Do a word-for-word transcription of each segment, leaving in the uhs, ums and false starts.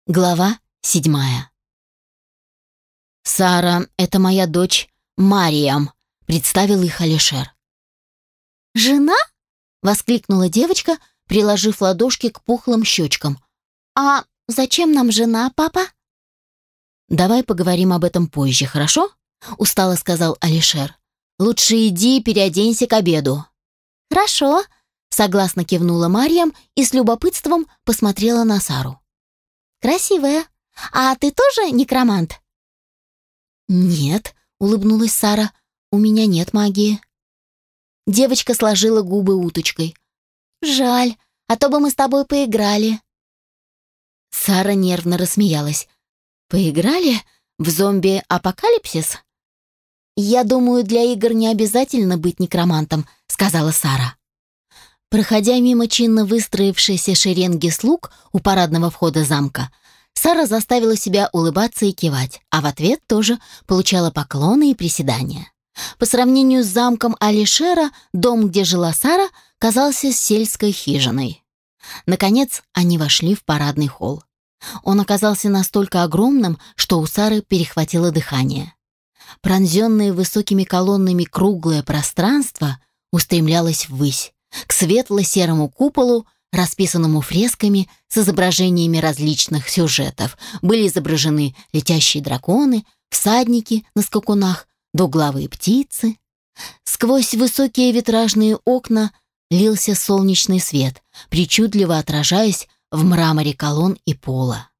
Глава седьмая. «Сара, это моя дочь Мариам», — представил их Алишер. «Жена?» — воскликнула девочка, приложив ладошки к пухлым щечкам. «А зачем нам жена, папа?» «Давай поговорим об этом позже, хорошо?» — устало сказал Алишер. «Лучше иди переоденься к обеду». «Хорошо», — согласно кивнула Мариам и с любопытством посмотрела на Сару. «Красивая. А ты тоже некромант?» «Нет», — улыбнулась Сара, — «у меня нет магии». Девочка сложила губы уточкой. «Жаль, а то бы мы с тобой поиграли». Сара нервно рассмеялась. «Поиграли? В зомби-апокалипсис?» «Я думаю, для игр не обязательно быть некромантом», — сказала Сара. Проходя мимо чинно выстроившейся шеренги слуг у парадного входа замка, Сара заставила себя улыбаться и кивать, а в ответ тоже получала поклоны и приседания. По сравнению с замком Алишера, дом, где жила Сара, казался сельской хижиной. Наконец, они вошли в парадный холл. Он оказался настолько огромным, что у Сары перехватило дыхание. Пронзенное высокими колоннами круглое пространство устремлялось ввысь, к светло-серому куполу, расписанному фресками с изображениями различных сюжетов. Были изображены летящие драконы, всадники на скакунах, двуглавые птицы. Сквозь высокие витражные окна лился солнечный свет, причудливо отражаясь в мраморе колонн и пола.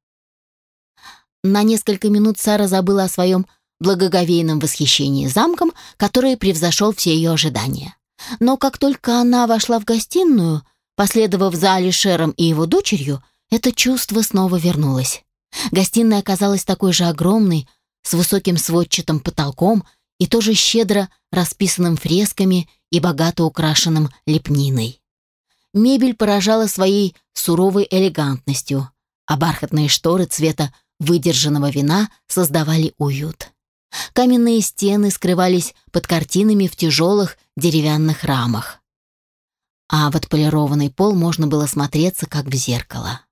На несколько минут Сара забыла о своем благоговейном восхищении замком, который превзошел все ее ожидания. Но как только она вошла в гостиную, последовав за Алишером и его дочерью, это чувство снова вернулось. Гостиная оказалась такой же огромной, с высоким сводчатым потолком и тоже щедро расписанным фресками и богато украшенным лепниной. Мебель поражала своей суровой элегантностью, а бархатные шторы цвета выдержанного вина создавали уют. Каменные стены скрывались под картинами в тяжелых деревянных рамах, а в отполированный пол можно было смотреться, как в зеркало.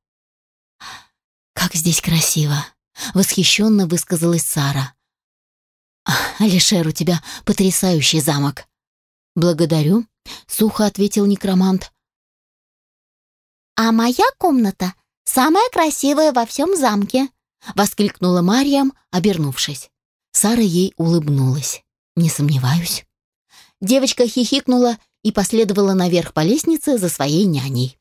«Как здесь красиво!» — восхищенно высказалась Сара. «Алишер, у тебя потрясающий замок!» «Благодарю», — сухо ответил некромант. «А моя комната самая красивая во всем замке», — воскликнула Мариам, обернувшись. Сара ей улыбнулась. «Не сомневаюсь». Девочка хихикнула и последовала наверх по лестнице за своей няней.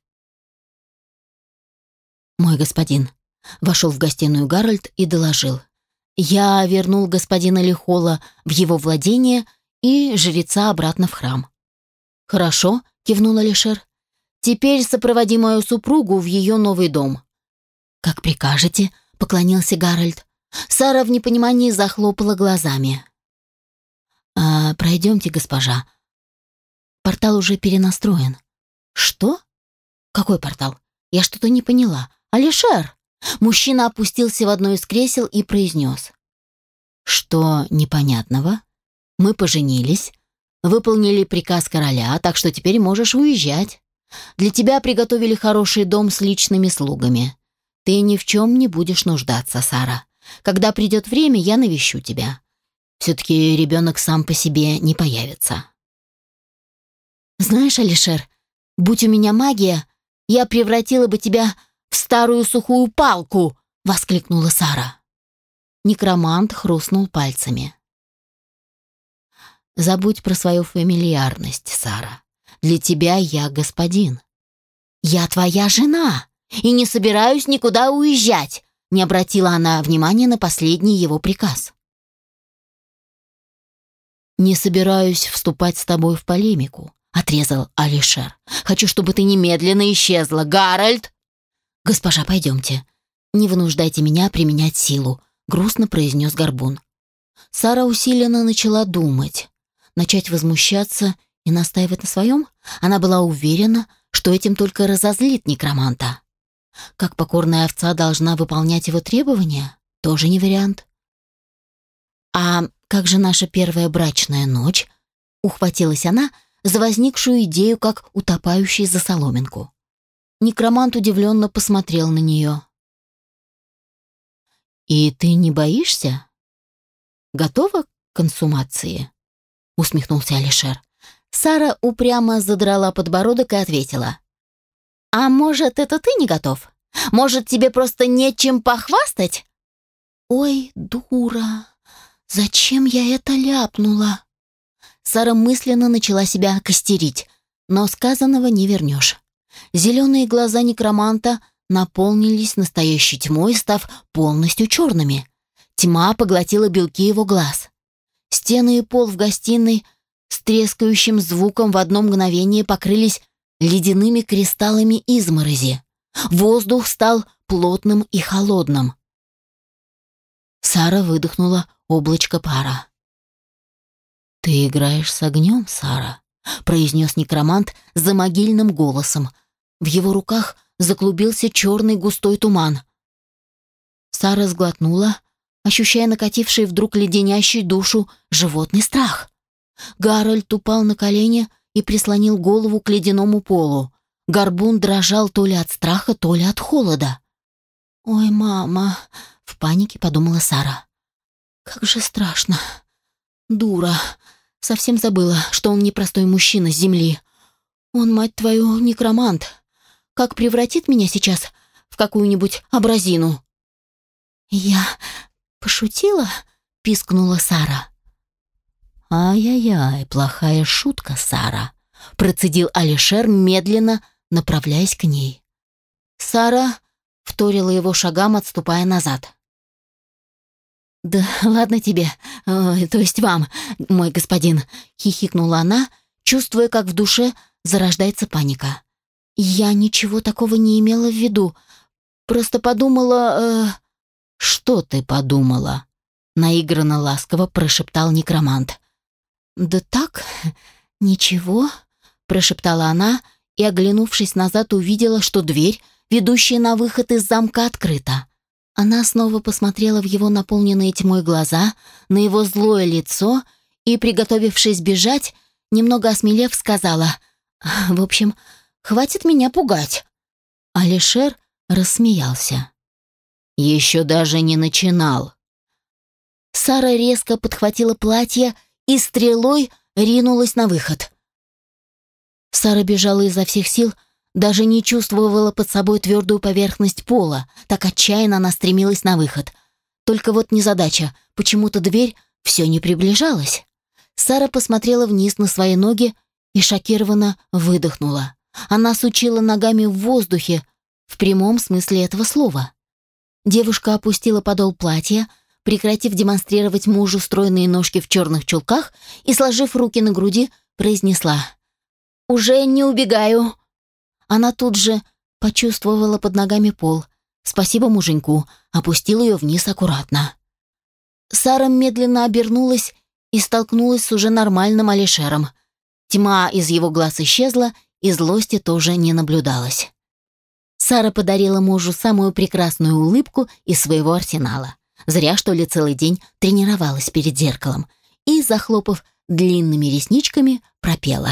«Мой господин», — вошел в гостиную Гарольд и доложил. «Я вернул господина Лихола в его владение и жреца обратно в храм». «Хорошо», — кивнул Алишер. «Теперь сопроводи мою супругу в ее новый дом». «Как прикажете», — поклонился Гарольд. Сара в непонимании захлопала глазами. «А, пройдемте, госпожа. Портал уже перенастроен». «Что? Какой портал? Я что-то не поняла. Алишер!» Мужчина опустился в одно из кресел и произнес. «Что непонятного? Мы поженились, выполнили приказ короля, так что теперь можешь уезжать. Для тебя приготовили хороший дом с личными слугами. Ты ни в чем не будешь нуждаться, Сара. Когда придет время, я навещу тебя. Все-таки ребенок сам по себе не появится». «Знаешь, Алишер, будь у меня магия, я превратила бы тебя в старую сухую палку!» — воскликнула Сара. Некромант хрустнул пальцами. «Забудь про свою фамильярность, Сара. Для тебя я господин». «Я твоя жена и не собираюсь никуда уезжать», — не обратила она внимания на последний его приказ. «Не собираюсь вступать с тобой в полемику», — отрезал Алишер. «Хочу, чтобы ты немедленно исчезла, Гарольд!» «Госпожа, пойдемте. Не вынуждайте меня применять силу», — грустно произнес Горбун. Сара усиленно начала думать. Начать возмущаться и настаивать на своем? Она была уверена, что этим только разозлит некроманта. Как покорная овца должна выполнять его требования? Тоже не вариант. «А как же наша первая брачная ночь?» — ухватилась она за возникшую идею, как утопающий за соломинку. Некромант удивленно посмотрел на нее. «И ты не боишься? Готова к консумации?» — усмехнулся Алишер. Сара упрямо задрала подбородок и ответила. «А может, это ты не готов? Может, тебе просто нечем похвастать?» «Ой, дура, зачем я это ляпнула?» Сара мысленно начала себя костерить, но сказанного не вернешь. Зеленые глаза некроманта наполнились настоящей тьмой, став полностью черными. Тьма поглотила белки его глаз. Стены и пол в гостиной с трескающим звуком в одно мгновение покрылись ледяными кристаллами изморози. Воздух стал плотным и холодным. Сара выдохнула облачко пара. «Ты играешь с огнем, Сара», — произнес некромант замогильным голосом. В его руках заклубился черный густой туман. Сара сглотнула, ощущая накативший вдруг леденящий душу животный страх. Гарольд упал на колени и прислонил голову к ледяному полу. Горбун дрожал то ли от страха, то ли от холода. «Ой, мама!» — в панике подумала Сара. «Как же страшно! Дура! Совсем забыла, что он непростой мужчина с земли. Он, мать твою, некромант. Как превратит меня сейчас в какую-нибудь абразину?» «Я пошутила?» — пискнула Сара. «Ай-яй-яй, плохая шутка, Сара», — процедил Алишер, медленно направляясь к ней. Сара вторила его шагам, отступая назад. «Да ладно тебе, э, то есть вам, мой господин», — хихикнула она, чувствуя, как в душе зарождается паника. «Я ничего такого не имела в виду. Просто подумала...» э... «Что ты подумала?» — наигранно ласково прошептал некромант. «Да так, ничего», — прошептала она и, оглянувшись назад, увидела, что дверь, ведущая на выход из замка, открыта. Она снова посмотрела в его наполненные тьмой глаза, на его злое лицо и, приготовившись бежать, немного осмелев, сказала: «В общем, хватит меня пугать». Алишер рассмеялся. «Еще даже не начинал». Сара резко подхватила платье и стрелой ринулась на выход. Сара бежала изо всех сил, даже не чувствовала под собой твердую поверхность пола, так отчаянно она стремилась на выход. Только вот незадача, почему-то дверь все не приближалась. Сара посмотрела вниз на свои ноги и шокированно выдохнула. Она сучила ногами в воздухе, в прямом смысле этого слова. Девушка опустила подол платья, прекратив демонстрировать мужу стройные ножки в черных чулках и, сложив руки на груди, произнесла: «Уже не убегаю». Она тут же почувствовала под ногами пол. Спасибо муженьку, опустил ее вниз аккуратно. Сара медленно обернулась и столкнулась с уже нормальным Алишером. Тьма из его глаз исчезла, и злости тоже не наблюдалось. Сара подарила мужу самую прекрасную улыбку из своего арсенала. Зря, что ли, целый день тренировалась перед зеркалом. И, захлопав длинными ресничками, пропела: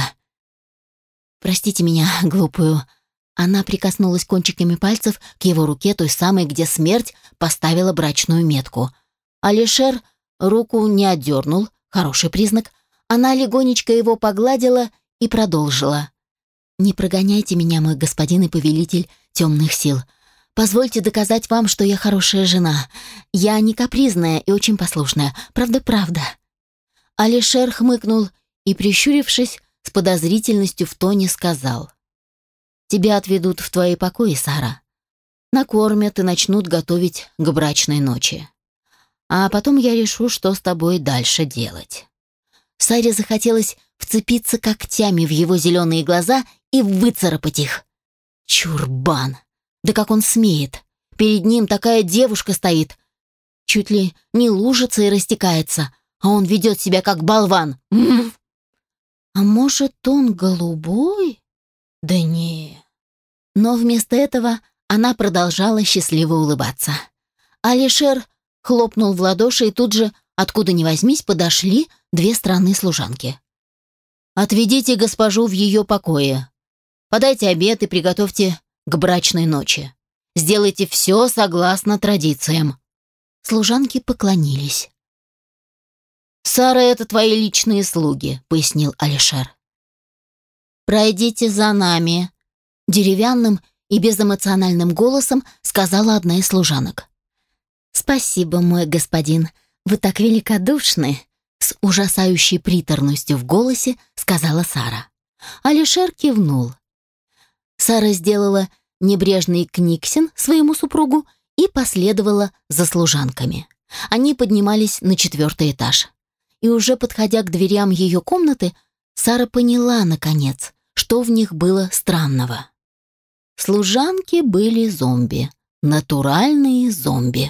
«Простите меня, глупую». Она прикоснулась кончиками пальцев к его руке, той самой, где смерть поставила брачную метку. Алишер руку не отдернул, хороший признак. Она легонечко его погладила и продолжила: «Не прогоняйте меня, мой господин и повелитель темных сил. Позвольте доказать вам, что я хорошая жена. Я не капризная и очень послушная. Правда-правда». Алишер хмыкнул и, прищурившись, с подозрительностью в тоне сказал: «Тебя отведут в твои покои, Сара. Накормят и начнут готовить к брачной ночи. А потом я решу, что с тобой дальше делать». Саре захотелось вцепиться когтями в его зеленые глаза и выцарапать их. Чурбан! Да как он смеет! Перед ним такая девушка стоит. Чуть ли не лужится и растекается, а он ведет себя как болван. М-м. А может, он голубой? Да не. Но вместо этого она продолжала счастливо улыбаться. Алишер хлопнул в ладоши, и тут же, откуда ни возьмись, подошли две странные служанки. «Отведите госпожу в ее покое. Подайте обед и приготовьте к брачной ночи. Сделайте все согласно традициям». служанки поклонились. «Сара — это твои личные слуги», — пояснил Алишер. «Пройдите за нами», — деревянным и безэмоциональным голосом сказала одна из служанок. «Спасибо, мой господин, вы так великодушны», — с ужасающей приторностью в голосе сказала Сара. Алишер кивнул. Сара сделала небрежный книксин своему супругу и последовала за служанками. Они поднимались на четвертый этаж. И уже подходя к дверям ее комнаты, Сара поняла, наконец, что в них было странного. Служанки были зомби. Натуральные зомби.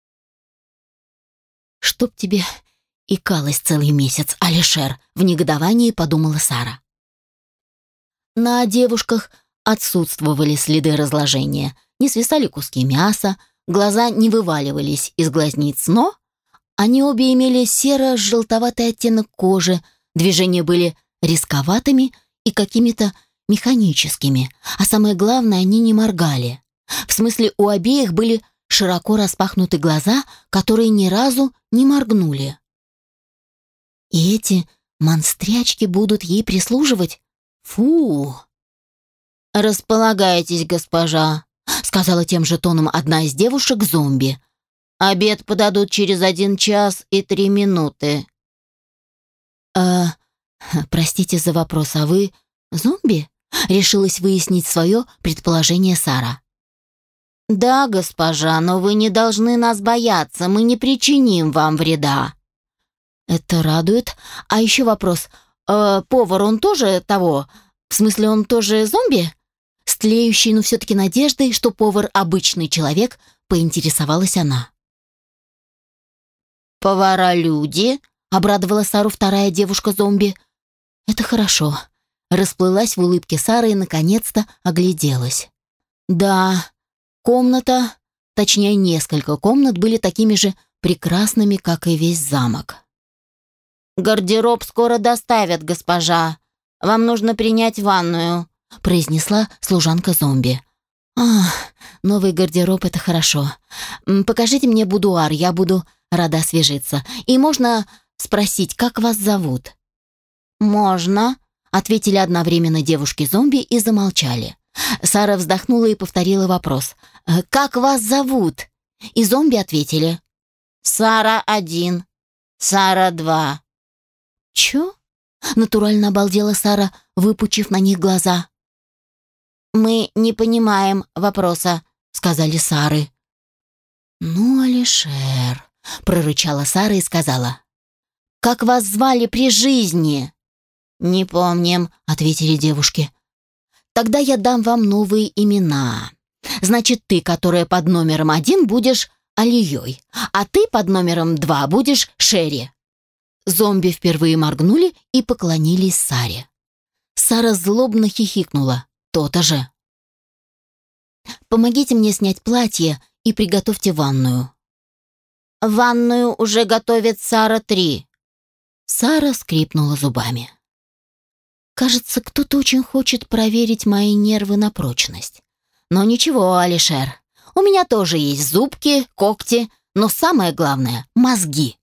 «Чтоб тебе икалось целый месяц, Алишер», — в негодовании подумала Сара. На девушках отсутствовали следы разложения, не свисали куски мяса, глаза не вываливались из глазниц, но они обе имели серо-желтоватый оттенок кожи, движения были рисковатыми и какими-то механическими, а самое главное, они не моргали. В смысле, у обеих были широко распахнуты глаза, которые ни разу не моргнули. И эти монстрячки будут ей прислуживать? Фу! «Располагайтесь, госпожа», — сказала тем же тоном одна из девушек-зомби. «Обед подадут через один час и три минуты». «А, простите за вопрос, а вы зомби?» — решилась выяснить свое предположение Сара. «Да, госпожа, но вы не должны нас бояться, мы не причиним вам вреда». «Это радует. А еще вопрос. Э, повар, он тоже того? В смысле, он тоже зомби?» С тлеющей, но все-таки надеждой, что повар обычный человек, поинтересовалась она. «Повара-люди?» — обрадовала Сару вторая девушка-зомби. «Это хорошо». Расплылась в улыбке Сара и, наконец-то, огляделась. «Да, комната, точнее, несколько комнат были такими же прекрасными, как и весь замок». «Гардероб скоро доставят, госпожа. Вам нужно принять ванную», — произнесла служанка-зомби. «Ах, новый гардероб — это хорошо. Покажите мне будуар, я буду рада освежиться. И можно спросить, как вас зовут?» «Можно», — ответили одновременно девушки-зомби и замолчали. Сара вздохнула и повторила вопрос. «Как вас зовут?» И зомби ответили. «Сара один, Сара два». «Чё?» — натурально обалдела Сара, выпучив на них глаза. «Мы не понимаем вопроса», — сказали Сары. «Ну, Алишер», — прорычала Сара и сказала. «Как вас звали при жизни?» «Не помним», — ответили девушки. «Тогда я дам вам новые имена. Значит, ты, которая под номером один, будешь Алией, а ты под номером два будешь Шерри». Зомби впервые моргнули и поклонились Саре. Сара злобно хихикнула. То-то же. «Помогите мне снять платье и приготовьте ванную». «Ванную уже готовит Сара три». Сара скрипнула зубами. «Кажется, кто-то очень хочет проверить мои нервы на прочность. Но ничего, Алишер, у меня тоже есть зубки, когти, но самое главное — мозги».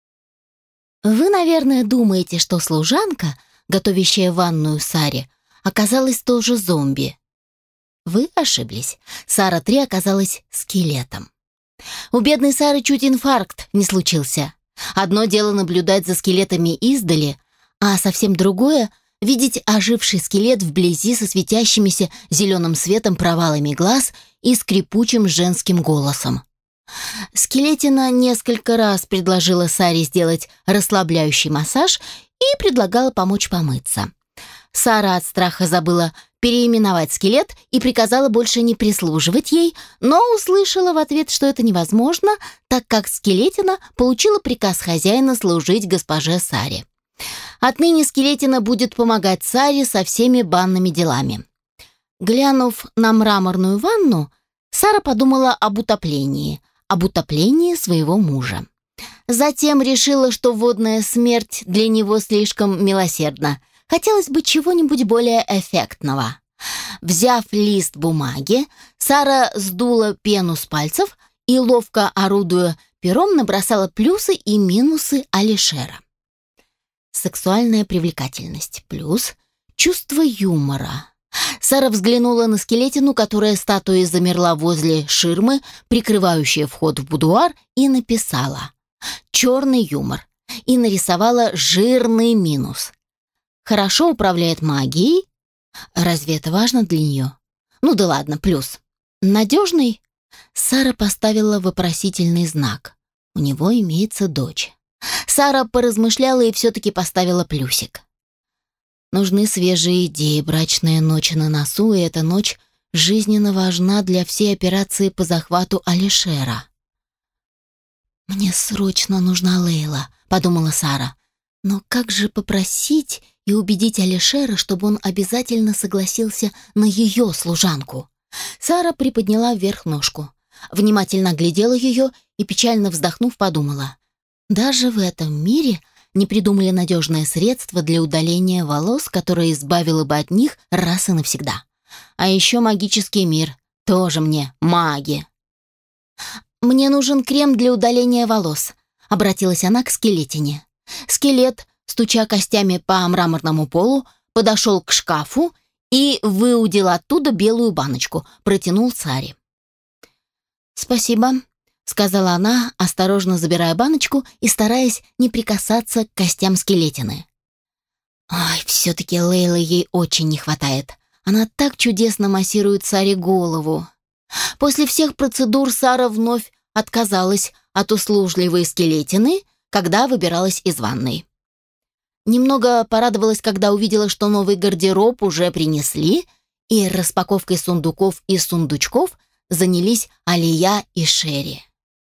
Вы, наверное, думаете, что служанка, готовящая ванную Саре, оказалась тоже зомби. Вы ошиблись. Сара три оказалась скелетом. У бедной Сары чуть инфаркт не случился. Одно дело наблюдать за скелетами издали, а совсем другое — видеть оживший скелет вблизи со светящимися зеленым светом провалами глаз и скрипучим женским голосом. Скелетина несколько раз предложила Саре сделать расслабляющий массаж и предлагала помочь помыться. Сара от страха забыла переименовать скелет и приказала больше не прислуживать ей, но услышала в ответ, что это невозможно, так как скелетина получила приказ хозяина служить госпоже Саре. Отныне скелетина будет помогать Саре со всеми банными делами. Глянув на мраморную ванну, Сара подумала об утоплении, об утоплении своего мужа. Затем решила, что водная смерть для него слишком милосердна. Хотелось бы чего-нибудь более эффектного. Взяв лист бумаги, Сара сдула пену с пальцев и, ловко орудуя пером набросала плюсы и минусы Алишера. Сексуальная привлекательность плюс, чувство юмора. Сара взглянула на скелетину, которая статуей замерла возле ширмы, прикрывающей вход в будуар, и написала «Черный юмор» и нарисовала жирный минус. Хорошо управляет магией. Разве это важно для нее? Ну да ладно, плюс. Надежный? Сара поставила вопросительный знак. У него имеется дочь. Сара поразмышляла и все-таки поставила плюсик. Нужны свежие идеи, брачная ночь на носу, и эта ночь жизненно важна для всей операции по захвату Алишера. «Мне срочно нужна Лейла», — подумала Сара. «Но как же попросить и убедить Алишера, чтобы он обязательно согласился на ее служанку?» Сара приподняла вверх ножку, внимательно глядела ее и, печально вздохнув, подумала. Даже в этом мире не придумали надежное средство для удаления волос, которое избавило бы от них раз и навсегда. А еще магический мир. Тоже мне маги. «Мне нужен крем для удаления волос», — обратилась она к скелетине. Скелет, стуча костями по мраморному полу, подошел к шкафу и выудил оттуда белую баночку, протянул Саре. «Спасибо», — сказала она, осторожно забирая баночку и стараясь не прикасаться к костям скелетины. Ой, все-таки Лейлы ей очень не хватает. Она так чудесно массирует Саре голову. После всех процедур Сара вновь отказалась от услужливой скелетины, когда выбиралась из ванной. Немного порадовалась, когда увидела, что новый гардероб уже принесли, и распаковкой сундуков и сундучков занялись Алия и Шерри.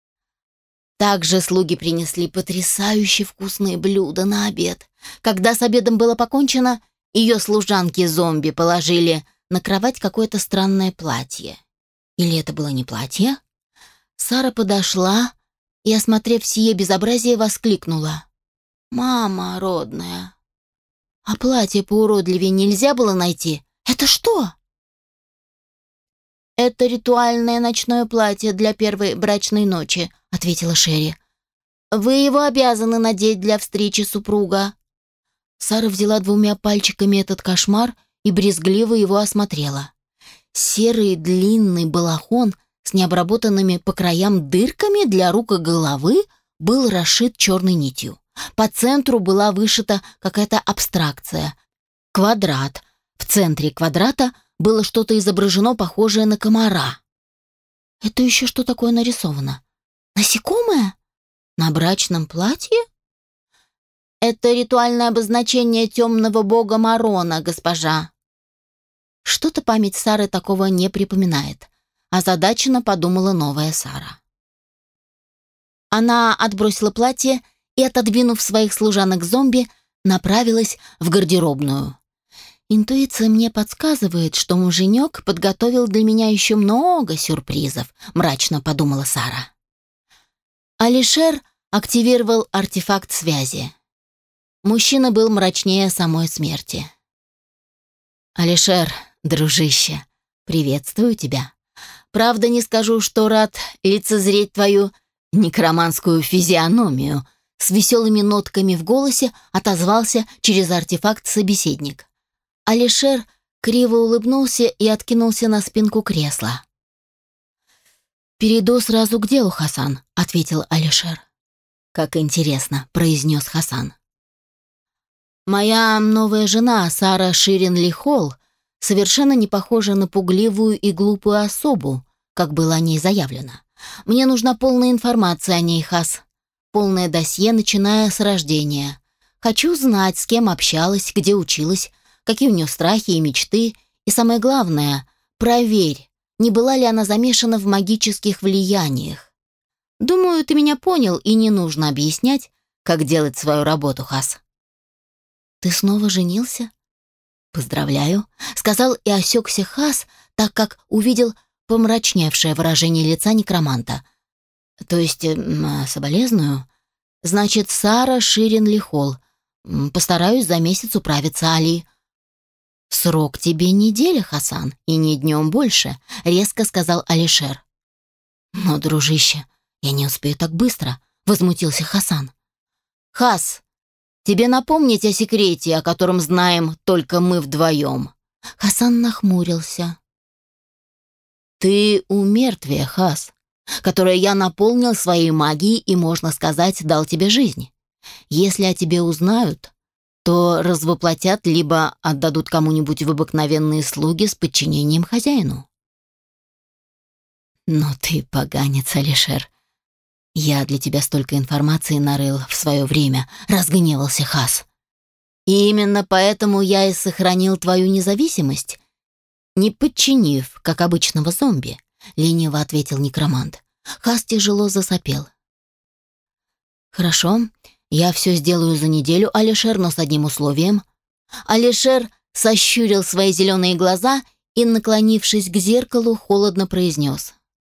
Также слуги принесли потрясающе вкусные блюда на обед. Когда с обедом было покончено, ее служанки-зомби положили на кровать какое-то странное платье. Или это было не платье? Сара подошла и, осмотрев сие безобразие, воскликнула. «Мама родная, а платье поуродливее нельзя было найти? Это что?» «Это ритуальное ночное платье для первой брачной ночи», — ответила Шерри. «Вы его обязаны надеть для встречи супруга». Сара взяла двумя пальчиками этот кошмар и брезгливо его осмотрела. Серый длинный балахон с необработанными по краям дырками для рук и головы был расшит черной нитью. По центру была вышита какая-то абстракция. Квадрат. В центре квадрата было что-то изображено, похожее на комара. Это еще что такое нарисовано? Насекомое? На брачном платье? Это ритуальное обозначение темного бога Марона, госпожа. Что-то память Сары такого не припоминает. Озадаченно подумала новая Сара. Она отбросила платье и, отодвинув своих служанок-зомби, направилась в гардеробную. «Интуиция мне подсказывает, что муженек подготовил для меня еще много сюрпризов», — мрачно подумала Сара. Алишер активировал артефакт связи. Мужчина был мрачнее самой смерти. «Алишер, дружище, приветствую тебя. Правда, не скажу, что рад лицезреть твою некроманскую физиономию», — с веселыми нотками в голосе отозвался через артефакт собеседник. Алишер криво улыбнулся и откинулся на спинку кресла. «Перейду сразу к делу, Хасан», — ответил Алишер. «Как интересно», — произнес Хасан. «Моя новая жена, Сара Ширин-Лихол, совершенно не похожа на пугливую и глупую особу, как было о ней заявлено. Мне нужна полная информация о ней, Хас. Полное досье, начиная с рождения. Хочу знать, с кем общалась, где училась, какие у нее страхи и мечты, и самое главное, проверь, не была ли она замешана в магических влияниях. Думаю, ты меня понял, и не нужно объяснять, как делать свою работу, Хас». «Ты снова женился?» «Поздравляю», — сказал и осекся Хас, так как увидел помрачневшее выражение лица некроманта. «То есть, э, соболезную? Значит, Сара Ширин-Лихол. Постараюсь за месяц управиться, Али». «Срок тебе неделя, Хасан, и не днем больше», — резко сказал Алишер. «Но, дружище, «Я не успею так быстро», — возмутился Хасан. «Хас, тебе напомнить о секрете, о котором знаем только мы вдвоем?» Хасан нахмурился. «Ты у мертвия, Хас, которое я наполнил своей магией и, можно сказать, дал тебе жизнь. Если о тебе узнают, то развоплотят либо отдадут кому-нибудь в обыкновенные слуги с подчинением хозяину». «Но ты поганец, Алишер. Я для тебя столько информации нарыл в свое время», — разгневался Хас. «И именно поэтому я и сохранил твою независимость, не подчинив, как обычного зомби», — лениво ответил некромант. Хас тяжело засопел. «Хорошо, я все сделаю за неделю, Алишер, но с одним условием». Алишер сощурил свои зеленые глаза и, наклонившись к зеркалу, холодно произнес: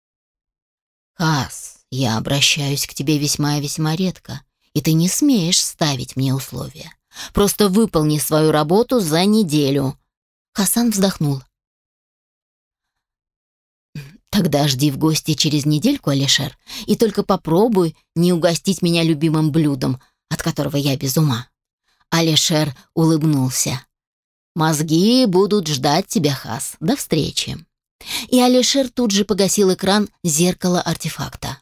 «Хас, я обращаюсь к тебе весьма и весьма редко, и ты не смеешь ставить мне условия. Просто выполни свою работу за неделю». Хасан вздохнул. «Тогда жди в гости через недельку, Алишер, и только попробуй не угостить меня любимым блюдом, от которого я без ума». Алишер улыбнулся. «Мозги будут ждать тебя, Хас. До встречи». И Алишер тут же погасил экран зеркала артефакта.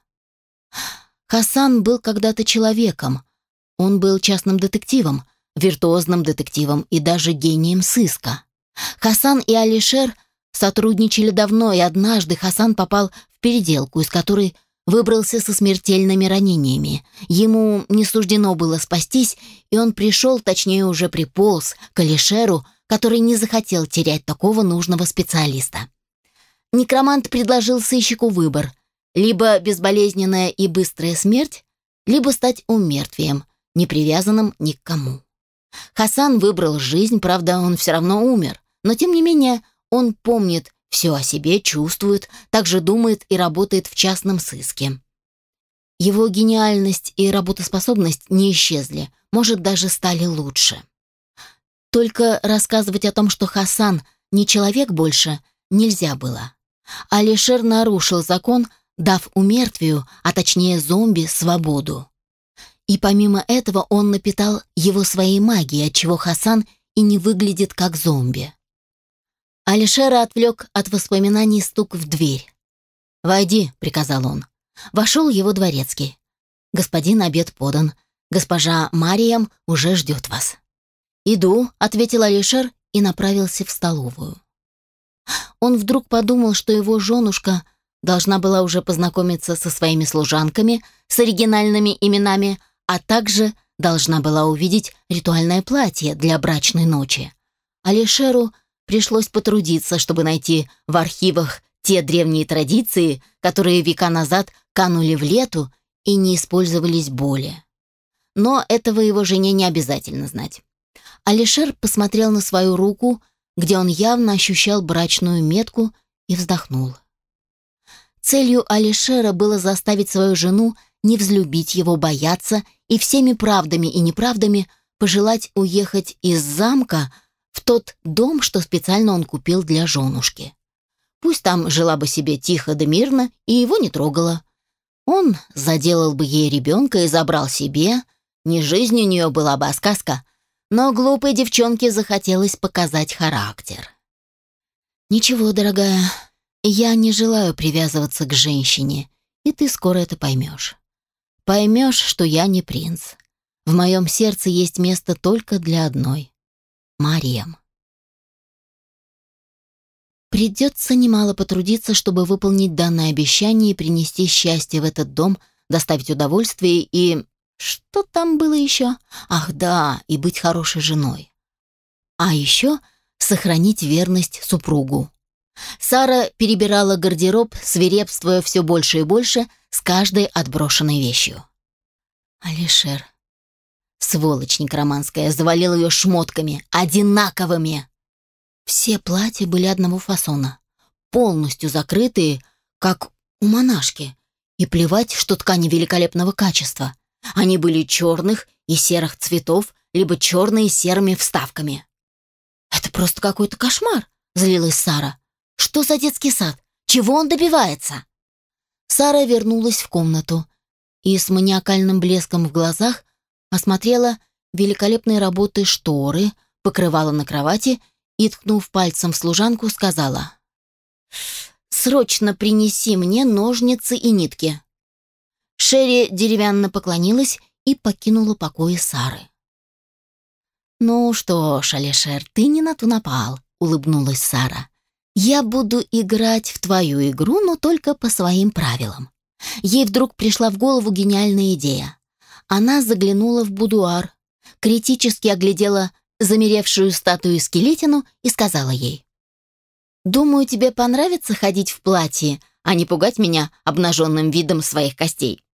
Хасан был когда-то человеком. Он был частным детективом, виртуозным детективом и даже гением сыска. Хасан и Алишер сотрудничали давно, и однажды Хасан попал в переделку, из которой выбрался со смертельными ранениями. Ему не суждено было спастись, и он пришел, точнее уже приполз, к Алишеру, который не захотел терять такого нужного специалиста. Некромант предложил сыщику выбор: либо безболезненная и быстрая смерть, либо стать умертвием, не привязанным ни к кому. Хасан выбрал жизнь, правда, он все равно умер, но тем не менее он помнит все о себе, чувствует, также думает и работает в частном сыске. Его гениальность и работоспособность не исчезли, может, даже стали лучше. Только рассказывать о том, что Хасан не человек больше, нельзя было. Алишер нарушил закон, дав умертвию, а точнее зомби, свободу. И помимо этого он напитал его своей магией, отчего Хасан и не выглядит как зомби. Алишера отвлек от воспоминаний стук в дверь. «Войди», — приказал он. Вошел его дворецкий. «Господин, обед подан. Госпожа Мариям уже ждет вас». «Иду», — ответил Алишер и направился в столовую. Он вдруг подумал, что его женушка должна была уже познакомиться со своими служанками с оригинальными именами, а также должна была увидеть ритуальное платье для брачной ночи. Алишеру пришлось потрудиться, чтобы найти в архивах те древние традиции, которые века назад канули в лету и не использовались более. Но этого его жене не обязательно знать. Алишер посмотрел на свою руку, где он явно ощущал брачную метку, и вздохнул. Целью Алишера было заставить свою жену не взлюбить его, бояться и всеми правдами и неправдами пожелать уехать из замка в тот дом, что специально он купил для женушки. Пусть там жила бы себе тихо да мирно и его не трогала. Он заделал бы ей ребенка и забрал себе. Не жизнь у нее была бы, а сказка. Но глупой девчонке захотелось показать характер. «Ничего, дорогая, я не желаю привязываться к женщине, и ты скоро это поймешь. Поймешь, что я не принц. В моем сердце есть место только для одной — Мариям». Придется немало потрудиться, чтобы выполнить данное обещание и принести счастье в этот дом, доставить удовольствие и... Что там было еще? Ах да, и быть хорошей женой. А еще сохранить верность супругу. Сара перебирала гардероб, свирепствуя все больше и больше с каждой отброшенной вещью. Алишер, сволочь некроманская, завалил ее шмотками, одинаковыми. Все платья были одного фасона, полностью закрытые, как у монашки, и плевать, что ткани великолепного качества. Они были черных и серых цветов, либо черные с серыми вставками. «Это просто какой-то кошмар», — злилась Сара. «Что за детский сад? Чего он добивается?» Сара вернулась в комнату и с маниакальным блеском в глазах осмотрела великолепной работы шторы, покрывала на кровати и, ткнув пальцем в служанку, сказала: «Срочно принеси мне ножницы и нитки». Шерри деревянно поклонилась и покинула покои Сары. «Ну что ж, Алишер, ты не на ту напал», — улыбнулась Сара. «Я буду играть в твою игру, но только по своим правилам». Ей вдруг пришла в голову гениальная идея. Она заглянула в будуар, критически оглядела замеревшую статую-скелетину и сказала ей: «Думаю, тебе понравится ходить в платье, а не пугать меня обнаженным видом своих костей».